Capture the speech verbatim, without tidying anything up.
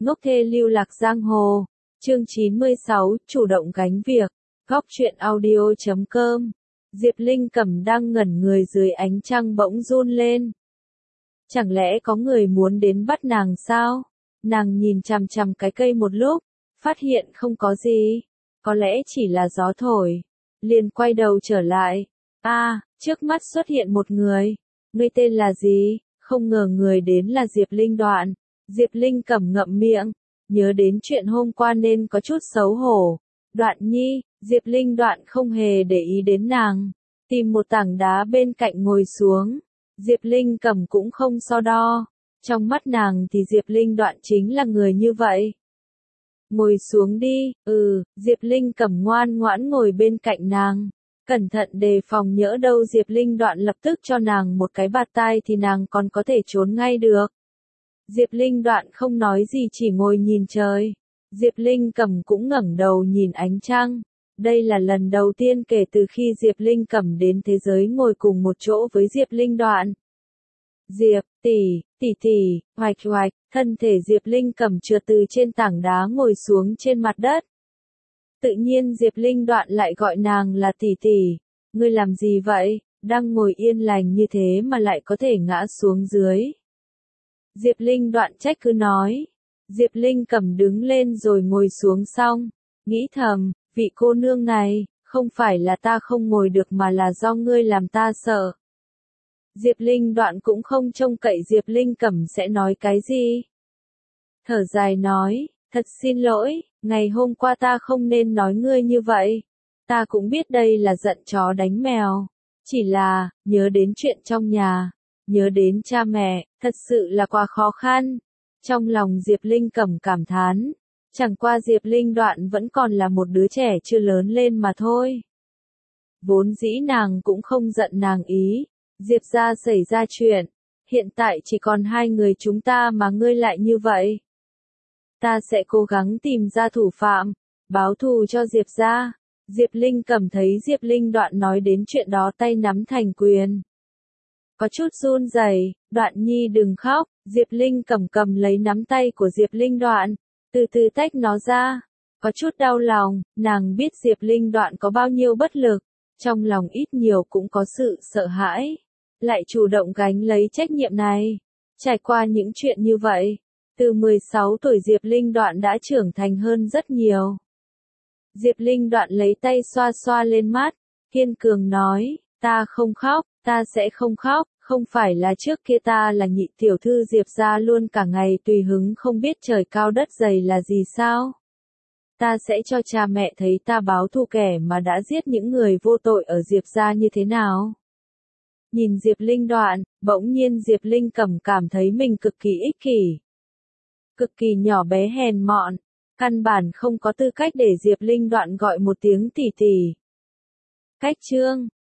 Ngốc thê lưu lạc giang hồ. Chương chín mươi sáu, chủ động gánh việc. Góc truyện audio chấm com. Diệp Linh Cẩm đang ngẩn người dưới ánh trăng bỗng run lên. Chẳng lẽ có người muốn đến bắt nàng sao? Nàng nhìn chằm chằm cái cây một lúc, phát hiện không có gì. Có lẽ chỉ là gió thổi. Liền quay đầu trở lại. A, à, trước mắt xuất hiện một người. Ngươi tên là gì? Không ngờ người đến là Diệp Linh Đoạn. Diệp Linh Cẩm ngậm miệng, nhớ đến chuyện hôm qua nên có chút xấu hổ. Đoạn nhi, Diệp Linh Đoạn không hề để ý đến nàng. Tìm một tảng đá bên cạnh ngồi xuống. Diệp Linh Cẩm cũng không so đo. Trong mắt nàng thì Diệp Linh Đoạn chính là người như vậy. Ngồi xuống đi, ừ, Diệp Linh Cẩm ngoan ngoãn ngồi bên cạnh nàng. Cẩn thận đề phòng nhỡ đâu Diệp Linh Đoạn lập tức cho nàng một cái bạt tai thì nàng còn có thể trốn ngay được. Diệp Linh Đoạn không nói gì chỉ ngồi nhìn trời. Diệp Linh Cẩm cũng ngẩng đầu nhìn ánh trăng. Đây là lần đầu tiên kể từ khi Diệp Linh Cẩm đến thế giới ngồi cùng một chỗ với Diệp Linh Đoạn. Diệp, tỷ, tỷ tỷ, hoạch hoạch, thân thể Diệp Linh Cẩm trượt từ trên tảng đá ngồi xuống trên mặt đất. Tự nhiên Diệp Linh Đoạn lại gọi nàng là tỷ tỷ. Ngươi làm gì vậy, đang ngồi yên lành như thế mà lại có thể ngã xuống dưới. Diệp Linh Đoạn trách cứ nói. Diệp Linh Cẩm đứng lên rồi ngồi xuống xong, nghĩ thầm, vị cô nương này, không phải là ta không ngồi được mà là do ngươi làm ta sợ. Diệp Linh Đoạn cũng không trông cậy Diệp Linh Cẩm sẽ nói cái gì. Thở dài nói, thật xin lỗi, ngày hôm qua ta không nên nói ngươi như vậy. Ta cũng biết đây là giận chó đánh mèo. Chỉ là, nhớ đến chuyện trong nhà, nhớ đến cha mẹ, thật sự là quá khó khăn. Trong lòng Diệp Linh Cẩm cảm thán, chẳng qua Diệp Linh Đoạn vẫn còn là một đứa trẻ chưa lớn lên mà thôi. Vốn dĩ nàng cũng không giận nàng ý, Diệp gia xảy ra chuyện, hiện tại chỉ còn hai người chúng ta mà ngươi lại như vậy. Ta sẽ cố gắng tìm ra thủ phạm, báo thù cho Diệp gia. Diệp Linh Cẩm thấy Diệp Linh Đoạn nói đến chuyện đó tay nắm thành quyền. Có chút run rẩy, Đoạn nhi đừng khóc, Diệp Linh Cẩm cầm lấy nắm tay của Diệp Linh Đoạn, từ từ tách nó ra. Có chút đau lòng, nàng biết Diệp Linh Đoạn có bao nhiêu bất lực, trong lòng ít nhiều cũng có sự sợ hãi, lại chủ động gánh lấy trách nhiệm này. Trải qua những chuyện như vậy, từ mười sáu tuổi Diệp Linh Đoạn đã trưởng thành hơn rất nhiều. Diệp Linh Đoạn lấy tay xoa xoa lên mắt, kiên cường nói, ta không khóc, ta sẽ không khóc, không phải là trước kia ta là nhị tiểu thư Diệp gia luôn cả ngày tùy hứng không biết trời cao đất dày là gì sao? Ta sẽ cho cha mẹ thấy ta báo thù kẻ mà đã giết những người vô tội ở Diệp gia như thế nào. Nhìn Diệp Linh Đoạn, bỗng nhiên Diệp Linh Cẩm cảm thấy mình cực kỳ ích kỷ. Cực kỳ nhỏ bé hèn mọn, căn bản không có tư cách để Diệp Linh Đoạn gọi một tiếng tỷ tỷ. Cách chương